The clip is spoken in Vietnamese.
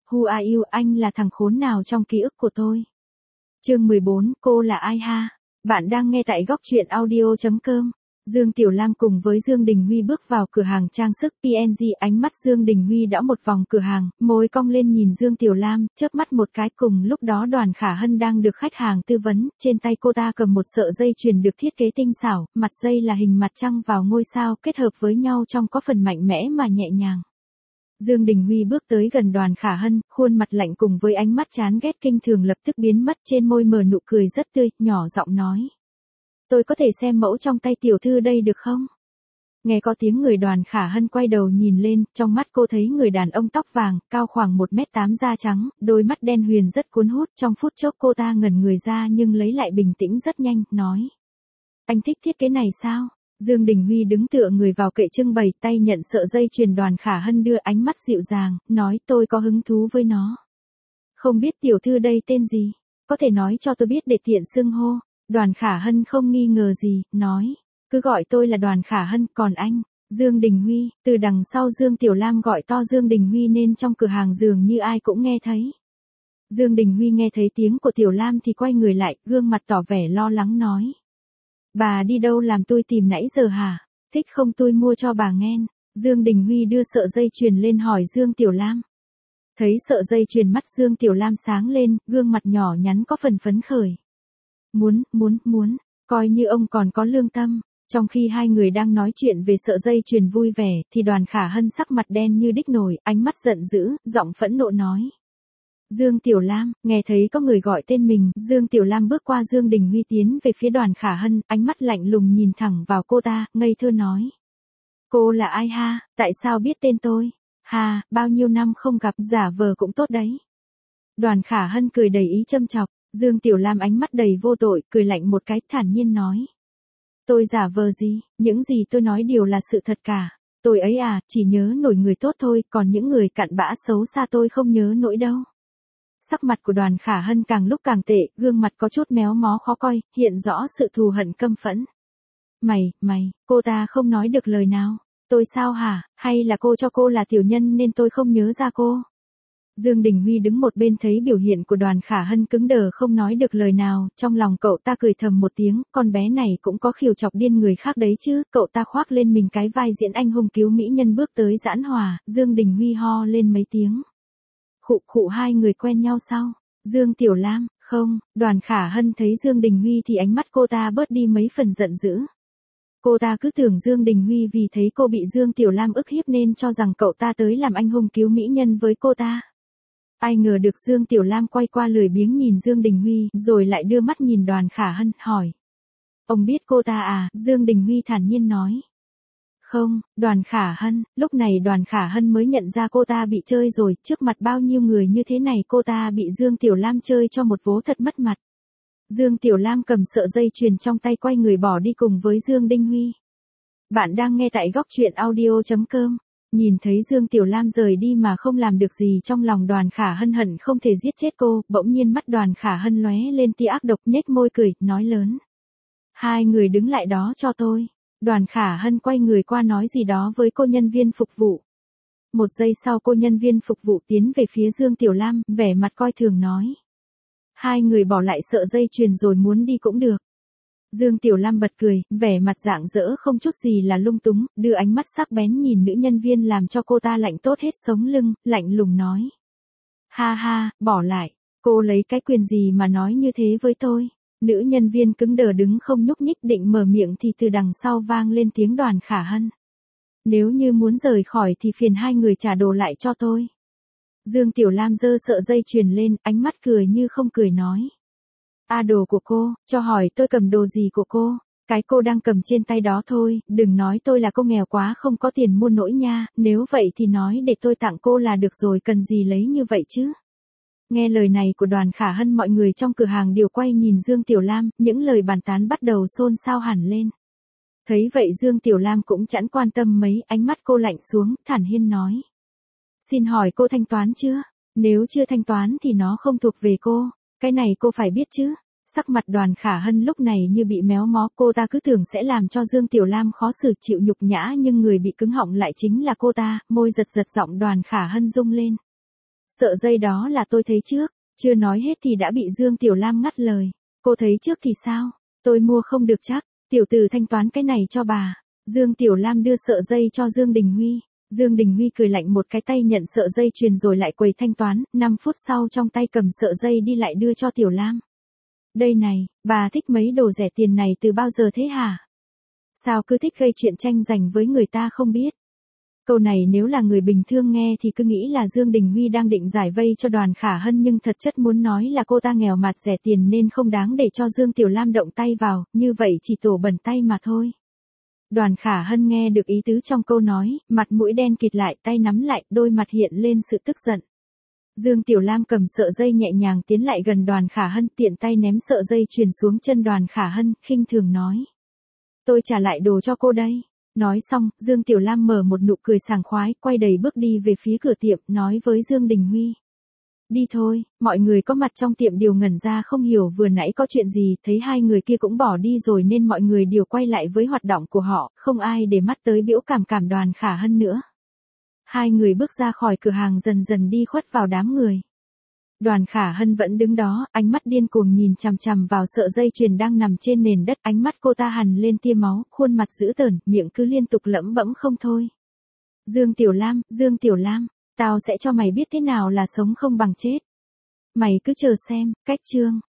Who are you, anh là thằng khốn nào trong ký ức của tôi? Chương 14, cô là ai ha? Bạn đang nghe tại góc truyện audio.com. Dương Tiểu Lam cùng với Dương Đình Huy bước vào cửa hàng trang sức PNG, ánh mắt Dương Đình Huy đảo một vòng cửa hàng, môi cong lên nhìn Dương Tiểu Lam, chớp mắt một cái. Cùng lúc đó Đoàn Khả Hân đang được khách hàng tư vấn, trên tay cô ta cầm một sợi dây chuyền được thiết kế tinh xảo, mặt dây là hình mặt trăng vào ngôi sao kết hợp với nhau trong có phần mạnh mẽ mà nhẹ nhàng. Dương Đình Huy bước tới gần Đoàn Khả Hân, khuôn mặt lạnh cùng với ánh mắt chán ghét kinh thường lập tức biến mất, trên môi mờ nụ cười rất tươi, nhỏ giọng nói. Tôi có thể xem mẫu trong tay tiểu thư đây được không? Nghe có tiếng người, Đoàn Khả Hân quay đầu nhìn lên, trong mắt cô thấy người đàn ông tóc vàng, cao khoảng 1m8, da trắng, đôi mắt đen huyền rất cuốn hút. Trong phút chốc cô ta ngẩn người ra nhưng lấy lại bình tĩnh rất nhanh, nói. Anh thích thiết kế này sao? Dương Đình Huy đứng tựa người vào kệ trưng bày, tay nhận sợi dây chuyền Đoàn Khả Hân đưa, ánh mắt dịu dàng, nói tôi có hứng thú với nó. Không biết tiểu thư đây tên gì? Có thể nói cho tôi biết để tiện xưng hô. Đoàn Khả Hân không nghi ngờ gì, nói. Cứ gọi tôi là Đoàn Khả Hân, còn anh? Dương Đình Huy. Từ đằng sau Dương Tiểu Lam gọi to Dương Đình Huy nên trong cửa hàng dường như ai cũng nghe thấy. Dương Đình Huy nghe thấy tiếng của Tiểu Lam thì quay người lại, gương mặt tỏ vẻ lo lắng nói. Bà đi đâu làm tôi tìm nãy giờ hả? Thích không tôi mua cho bà nghe. Dương Đình Huy đưa sợi dây chuyền lên hỏi Dương Tiểu Lam. Thấy sợi dây chuyền, mắt Dương Tiểu Lam sáng lên, gương mặt nhỏ nhắn có phần phấn khởi. Muốn, coi như ông còn có lương tâm. Trong khi hai người đang nói chuyện về sợi dây chuyền vui vẻ, thì Đoàn Khả Hân sắc mặt đen như đích nổi, ánh mắt giận dữ, giọng phẫn nộ nói. Dương Tiểu Lam. Nghe thấy có người gọi tên mình, Dương Tiểu Lam bước qua Dương Đình Huy tiến về phía Đoàn Khả Hân, ánh mắt lạnh lùng nhìn thẳng vào cô ta, ngây thơ nói. Cô là ai ha, tại sao biết tên tôi? Ha, bao nhiêu năm không gặp, giả vờ cũng tốt đấy. Đoàn Khả Hân cười đầy ý châm chọc. Dương Tiểu Lam ánh mắt đầy vô tội, cười lạnh một cái, thản nhiên nói. Tôi giả vờ gì, những gì tôi nói đều là sự thật cả. Tôi ấy à, chỉ nhớ nổi người tốt thôi, còn những người cặn bã xấu xa tôi không nhớ nổi đâu. Sắc mặt của Đoàn Khả Hân càng lúc càng tệ, gương mặt có chút méo mó khó coi, hiện rõ sự thù hận căm phẫn. Mày, cô ta không nói được lời nào. Tôi sao hả, hay là cô cho cô là tiểu nhân nên tôi không nhớ ra cô? Dương Đình Huy đứng một bên thấy biểu hiện của Đoàn Khả Hân cứng đờ không nói được lời nào, trong lòng cậu ta cười thầm một tiếng, con bé này cũng có khiêu chọc điên người khác đấy chứ. Cậu ta khoác lên mình cái vai diễn anh hùng cứu mỹ nhân bước tới giãn hòa, Dương Đình Huy ho lên mấy tiếng. Khụ, hai người quen nhau sao? Dương Tiểu Lam. Không. Đoàn Khả Hân thấy Dương Đình Huy thì ánh mắt cô ta bớt đi mấy phần giận dữ. Cô ta cứ tưởng Dương Đình Huy vì thấy cô bị Dương Tiểu Lam ức hiếp nên cho rằng cậu ta tới làm anh hùng cứu mỹ nhân với cô ta. Ai ngờ được Dương Tiểu Lam quay qua lười biếng nhìn Dương Đình Huy, rồi lại đưa mắt nhìn Đoàn Khả Hân, hỏi. Ông biết cô ta à? Dương Đình Huy thản nhiên nói. Không. Đoàn Khả Hân. Lúc này Đoàn Khả Hân mới nhận ra cô ta bị chơi rồi, trước mặt bao nhiêu người như thế này cô ta bị Dương Tiểu Lam chơi cho một vố thật mất mặt. Dương Tiểu Lam cầm sợi dây chuyền trong tay quay người bỏ đi cùng với Dương Đình Huy. Bạn đang nghe tại góc truyện audio.com. Nhìn thấy Dương Tiểu Lam rời đi mà không làm được gì, trong lòng Đoàn Khả Hân hận không thể giết chết cô, bỗng nhiên mắt Đoàn Khả Hân lóe lên tia ác độc, nhếch môi cười, nói lớn. Hai người đứng lại đó cho tôi. Đoàn Khả Hân quay người qua nói gì đó với cô nhân viên phục vụ. Một giây sau cô nhân viên phục vụ tiến về phía Dương Tiểu Lam, vẻ mặt coi thường nói. Hai người bỏ lại sợi dây chuyền rồi muốn đi cũng được. Dương Tiểu Lam bật cười, vẻ mặt rạng rỡ không chút gì là lung túng, đưa ánh mắt sắc bén nhìn nữ nhân viên làm cho cô ta lạnh tốt hết sống lưng, lạnh lùng nói. Ha, bỏ lại, cô lấy cái quyền gì mà nói như thế với tôi? Nữ nhân viên cứng đờ đứng không nhúc nhích, định mở miệng thì từ đằng sau vang lên tiếng Đoàn Khả Hân. Nếu như muốn rời khỏi thì phiền hai người trả đồ lại cho tôi. Dương Tiểu Lam giơ sợi dây chuyền lên, ánh mắt cười như không cười nói. Đồ của cô, cho hỏi tôi cầm đồ gì của cô? Cái cô đang cầm trên tay đó thôi, đừng nói tôi là cô nghèo quá không có tiền mua nổi nha, nếu vậy thì nói để tôi tặng cô là được rồi, cần gì lấy như vậy chứ? Nghe lời này của Đoàn Khả Hân, mọi người trong cửa hàng đều quay nhìn Dương Tiểu Lam, những lời bàn tán bắt đầu xôn xao hẳn lên. Thấy vậy Dương Tiểu Lam cũng chẳng quan tâm mấy, ánh mắt cô lạnh xuống, thản nhiên nói. Xin hỏi cô thanh toán chưa? Nếu chưa thanh toán thì nó không thuộc về cô, cái này cô phải biết chứ. Sắc mặt Đoàn Khả Hân lúc này như bị méo mó, cô ta cứ tưởng sẽ làm cho Dương Tiểu Lam khó xử chịu nhục nhã nhưng người bị cứng họng lại chính là cô ta, môi giật giọng Đoàn Khả Hân rung lên. Sợ dây đó là tôi thấy trước, chưa nói hết thì đã bị Dương Tiểu Lam ngắt lời. Cô thấy trước thì sao? Tôi mua không được chắc, tiểu tử thanh toán cái này cho bà. Dương Tiểu Lam đưa sợi dây cho Dương Đình Huy. Dương Đình Huy cười lạnh một cái tay nhận sợi dây chuyền rồi lại quầy thanh toán, 5 phút sau trong tay cầm sợi dây đi lại đưa cho Tiểu Lam. Đây này, bà thích mấy đồ rẻ tiền này từ bao giờ thế hả? Sao cứ thích gây chuyện tranh giành với người ta không biết? Câu này nếu là người bình thường nghe thì cứ nghĩ là Dương Đình Huy đang định giải vây cho Đoàn Khả Hân, nhưng thật chất muốn nói là cô ta nghèo mạt rẻ tiền nên không đáng để cho Dương Tiểu Lam động tay vào, như vậy chỉ tổ bẩn tay mà thôi. Đoàn Khả Hân nghe được ý tứ trong câu nói, mặt mũi đen kịt lại, tay nắm lại, đôi mặt hiện lên sự tức giận. Dương Tiểu Lam cầm sợi dây nhẹ nhàng tiến lại gần Đoàn Khả Hân, tiện tay ném sợi dây chuyền xuống chân Đoàn Khả Hân, khinh thường nói. Tôi trả lại đồ cho cô đây. Nói xong, Dương Tiểu Lam mở một nụ cười sảng khoái, quay đầy bước đi về phía cửa tiệm, nói với Dương Đình Huy. Đi thôi, mọi người có mặt trong tiệm đều ngẩn ra không hiểu vừa nãy có chuyện gì, thấy hai người kia cũng bỏ đi rồi nên mọi người đều quay lại với hoạt động của họ, không ai để mắt tới biểu cảm Đoàn Khả Hân nữa. Hai người bước ra khỏi cửa hàng dần dần đi khuất vào đám người. Đoàn Khả Hân vẫn đứng đó, ánh mắt điên cuồng nhìn chằm chằm vào sợi dây chuyền đang nằm trên nền đất, ánh mắt cô ta hằn lên tia máu, khuôn mặt dữ tợn, miệng cứ liên tục lẩm bẩm không thôi. Dương Tiểu Lam, tao sẽ cho mày biết thế nào là sống không bằng chết. Mày cứ chờ xem, cách chương.